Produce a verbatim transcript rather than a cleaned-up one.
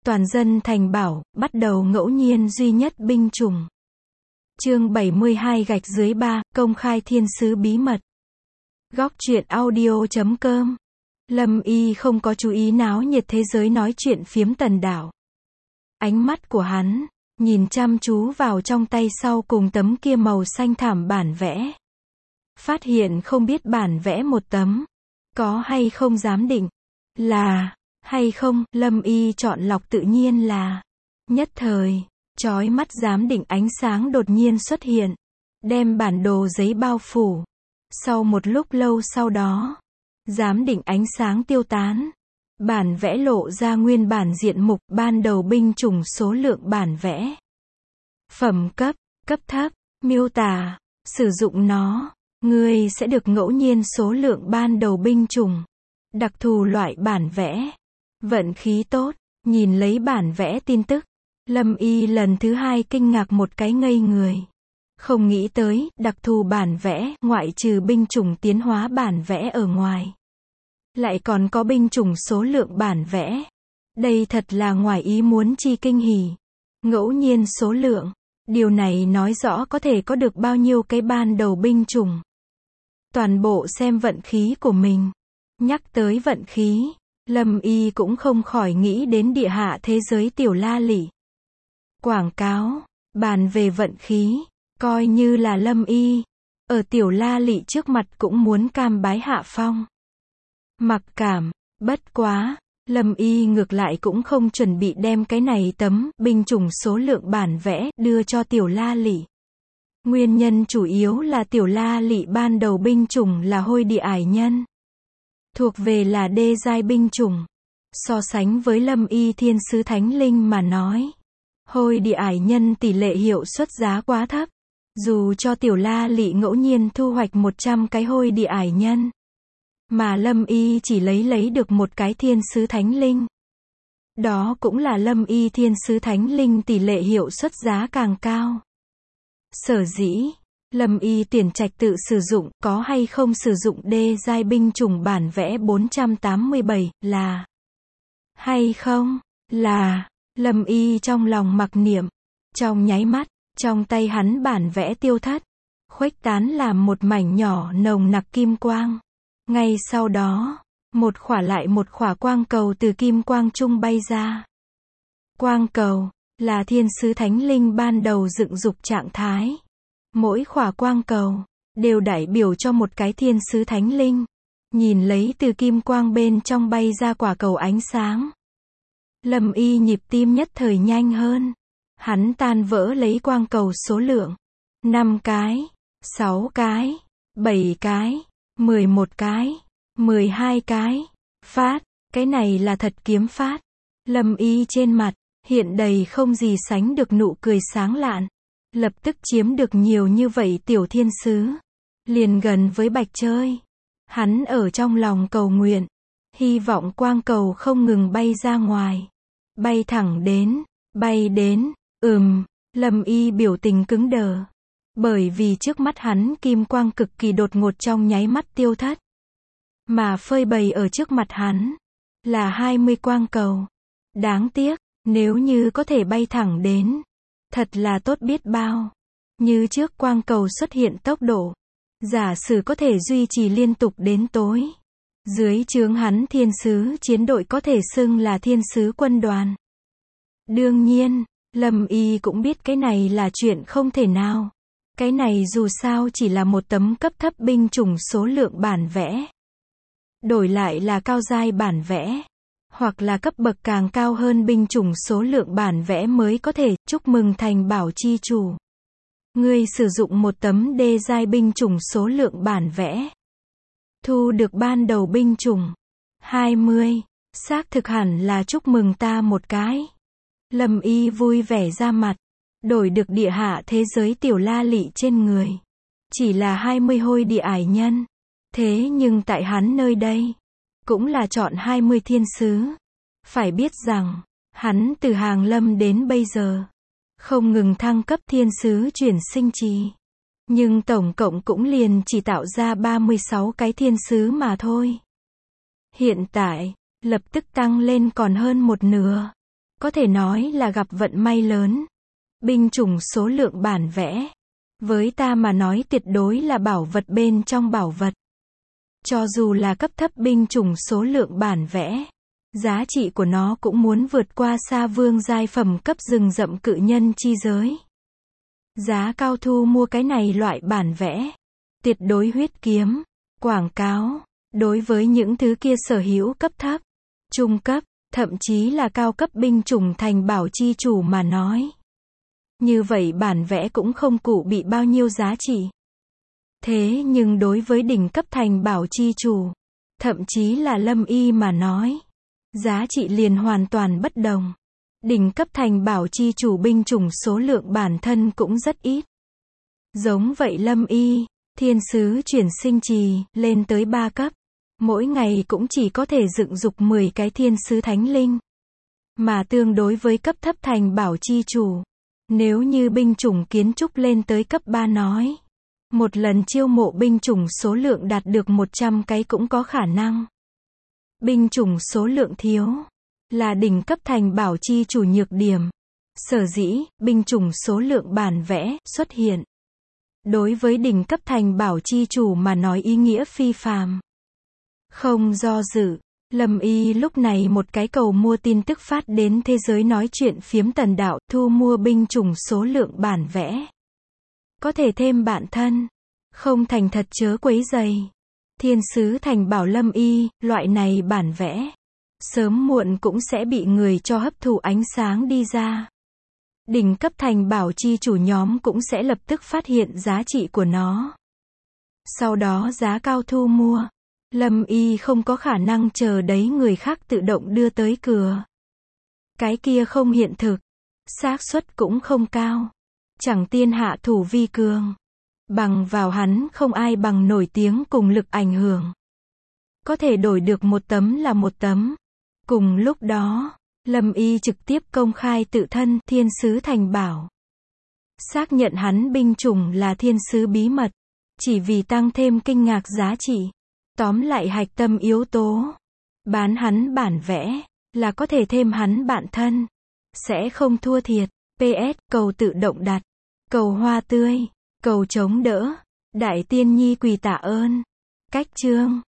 Toàn dân thành bảo, bắt đầu ngẫu nhiên duy nhất binh chủng. Chương bảy mươi hai gạch dưới ba, công khai thiên sứ bí mật. Góc truyện audio chấm com. Lâm Y không có chú ý náo nhiệt thế giới nói chuyện phiếm tần đảo. Ánh mắt của hắn nhìn chăm chú vào trong tay sau cùng tấm kia màu xanh thảm bản vẽ. Phát hiện không biết bản vẽ một tấm, có hay không giám định là hay không, Lâm Y chọn lọc tự nhiên là. Nhất thời, chói mắt giám định ánh sáng đột nhiên xuất hiện, đem bản đồ giấy bao phủ. Sau một lúc lâu sau đó, giám định ánh sáng tiêu tán. Bản vẽ lộ ra nguyên bản diện mục ban đầu binh chủng số lượng bản vẽ. Phẩm cấp, cấp thấp, miêu tả, sử dụng nó, ngươi sẽ được ngẫu nhiên số lượng ban đầu binh chủng. Đặc thù loại bản vẽ. Vận khí tốt, nhìn lấy bản vẽ tin tức. Lâm Y lần thứ hai kinh ngạc một cái ngây người. Không nghĩ tới, đặc thù bản vẽ, ngoại trừ binh chủng tiến hóa bản vẽ ở ngoài. Lại còn có binh chủng số lượng bản vẽ. Đây thật là ngoài ý muốn chi kinh hỉ. Ngẫu nhiên số lượng. Điều này nói rõ có thể có được bao nhiêu cái ban đầu binh chủng. Toàn bộ xem vận khí của mình. Nhắc tới vận khí, Lâm Y cũng không khỏi nghĩ đến địa hạ thế giới tiểu la lị. Quảng cáo, bàn về vận khí, coi như là Lâm Y, ở tiểu la lị trước mặt cũng muốn cam bái hạ phong. Mặc cảm, bất quá, Lâm Y ngược lại cũng không chuẩn bị đem cái này tấm binh chủng số lượng bản vẽ đưa cho tiểu la lị. Nguyên nhân chủ yếu là tiểu la lị ban đầu binh chủng là hôi địa ải nhân. Thuộc về là đê giai binh chủng. So sánh với Lâm Y thiên sứ thánh linh mà nói, hôi địa ải nhân tỷ lệ hiệu suất giá quá thấp. Dù cho tiểu la lị ngẫu nhiên thu hoạch một trăm cái hôi địa ải nhân, mà Lâm Y chỉ lấy lấy được một cái thiên sứ thánh linh. Đó cũng là Lâm Y thiên sứ thánh linh tỷ lệ hiệu suất giá càng cao. Sở dĩ, Lâm Y tuyển trạch tự sử dụng, có hay không sử dụng đê giai binh chủng bản vẽ bốn trăm tám mươi bảy, là hay không, là, Lâm Y trong lòng mặc niệm. Trong nháy mắt, trong tay hắn bản vẽ tiêu thất, khuếch tán làm một mảnh nhỏ nồng nặc kim quang. Ngay sau đó, một khỏa lại một khỏa quang cầu từ kim quang trung bay ra. Quang cầu, là thiên sứ thánh linh ban đầu dựng dục trạng thái. Mỗi khỏa quang cầu, đều đại biểu cho một cái thiên sứ thánh linh. Nhìn lấy từ kim quang bên trong bay ra quả cầu ánh sáng. Lâm Y nhịp tim nhất thời nhanh hơn. Hắn tan vỡ lấy quang cầu số lượng. năm cái, sáu cái, bảy cái, mười một cái, mười hai cái. Phát, cái này là thật kiếm phát. Lâm Y trên mặt, hiện đầy không gì sánh được nụ cười sáng lạn. Lập tức chiếm được nhiều như vậy tiểu thiên sứ. Liền gần với bạch chơi. Hắn ở trong lòng cầu nguyện. Hy vọng quang cầu không ngừng bay ra ngoài. Bay thẳng đến, bay đến, ừm, Lâm Y biểu tình cứng đờ. Bởi vì trước mắt hắn kim quang cực kỳ đột ngột trong nháy mắt tiêu thất. Mà phơi bày ở trước mặt hắn, là hai mươi quang cầu. Đáng tiếc, nếu như có thể bay thẳng đến, thật là tốt biết bao. Như trước quang cầu xuất hiện tốc độ, giả sử có thể duy trì liên tục đến tối. Dưới trướng hắn thiên sứ chiến đội có thể xưng là thiên sứ quân đoàn. Đương nhiên, Lâm Y cũng biết cái này là chuyện không thể nào. Cái này dù sao chỉ là một tấm cấp thấp binh chủng số lượng bản vẽ. Đổi lại là cao giai bản vẽ, hoặc là cấp bậc càng cao hơn binh chủng số lượng bản vẽ mới có thể. Chúc mừng thành bảo chi chủ. Ngươi sử dụng một tấm đê giai binh chủng số lượng bản vẽ. Thu được ban đầu binh chủng hai mươi. Xác thực hẳn là chúc mừng ta một cái. Lâm Y vui vẻ ra mặt. Đổi được địa hạ thế giới tiểu la lị trên người. Chỉ là hai mươi hôi địa ải nhân. Thế nhưng tại hắn nơi đây, cũng là chọn hai mươi thiên sứ. Phải biết rằng, hắn từ hàng lâm đến bây giờ, không ngừng thăng cấp thiên sứ chuyển sinh trì. Nhưng tổng cộng cũng liền chỉ tạo ra ba mươi sáu cái thiên sứ mà thôi. Hiện tại, lập tức tăng lên còn hơn một nửa. Có thể nói là gặp vận may lớn. Binh chủng số lượng bản vẽ. Với ta mà nói tuyệt đối là bảo vật bên trong bảo vật. Cho dù là cấp thấp binh chủng số lượng bản vẽ, giá trị của nó cũng muốn vượt qua xa vương giai phẩm cấp rừng rậm cự nhân chi giới. Giá cao thu mua cái này loại bản vẽ. Tuyệt đối huyết kiếm. Quảng cáo. Đối với những thứ kia sở hữu cấp thấp, trung cấp, thậm chí là cao cấp binh chủng thành bảo chi chủ mà nói. Như vậy bản vẽ cũng không cụ bị bao nhiêu giá trị. Thế nhưng đối với đỉnh cấp thành bảo chi chủ, thậm chí là Lâm Y mà nói, giá trị liền hoàn toàn bất đồng. Đỉnh cấp thành bảo chi chủ binh chủng số lượng bản thân cũng rất ít. Giống vậy Lâm Y, thiên sứ chuyển sinh trì, lên tới ba cấp. Mỗi ngày cũng chỉ có thể dựng dục mười cái thiên sứ thánh linh. Mà tương đối với cấp thấp thành bảo chi chủ, nếu như binh chủng kiến trúc lên tới cấp ba nói, một lần chiêu mộ binh chủng số lượng đạt được một trăm cái cũng có khả năng. Binh chủng số lượng thiếu, là đỉnh cấp thành bảo chi chủ nhược điểm. Sở dĩ, binh chủng số lượng bản vẽ, xuất hiện. Đối với đỉnh cấp thành bảo chi chủ mà nói ý nghĩa phi phàm. Không do dự, Lâm Y lúc này một cái cầu mua tin tức phát đến thế giới nói chuyện phiếm tần đạo, thu mua binh chủng số lượng bản vẽ. Có thể thêm bạn thân. Không thành thật chớ quấy rầy. Thiên sứ thành bảo Lâm Y, loại này bản vẽ. Sớm muộn cũng sẽ bị người cho hấp thụ ánh sáng đi ra. Đỉnh cấp thành bảo chi chủ nhóm cũng sẽ lập tức phát hiện giá trị của nó. Sau đó giá cao thu mua. Lâm Y không có khả năng chờ đấy người khác tự động đưa tới cửa. Cái kia không hiện thực. Xác suất cũng không cao. Chẳng tiên hạ thủ vi cường. Bằng vào hắn không ai bằng nổi tiếng cùng lực ảnh hưởng. Có thể đổi được một tấm là một tấm. Cùng lúc đó, Lâm Y trực tiếp công khai tự thân thiên sứ thành bảo. Xác nhận hắn binh chủng là thiên sứ bí mật. Chỉ vì tăng thêm kinh ngạc giá trị. Tóm lại hạch tâm yếu tố. Bán hắn bản vẽ, là có thể thêm hắn bạn thân. Sẽ không thua thiệt. pê ét, cầu tự động đặt. Cầu hoa tươi. Cầu chống đỡ. Đại tiên nhi quỳ tạ ơn. Cách chương.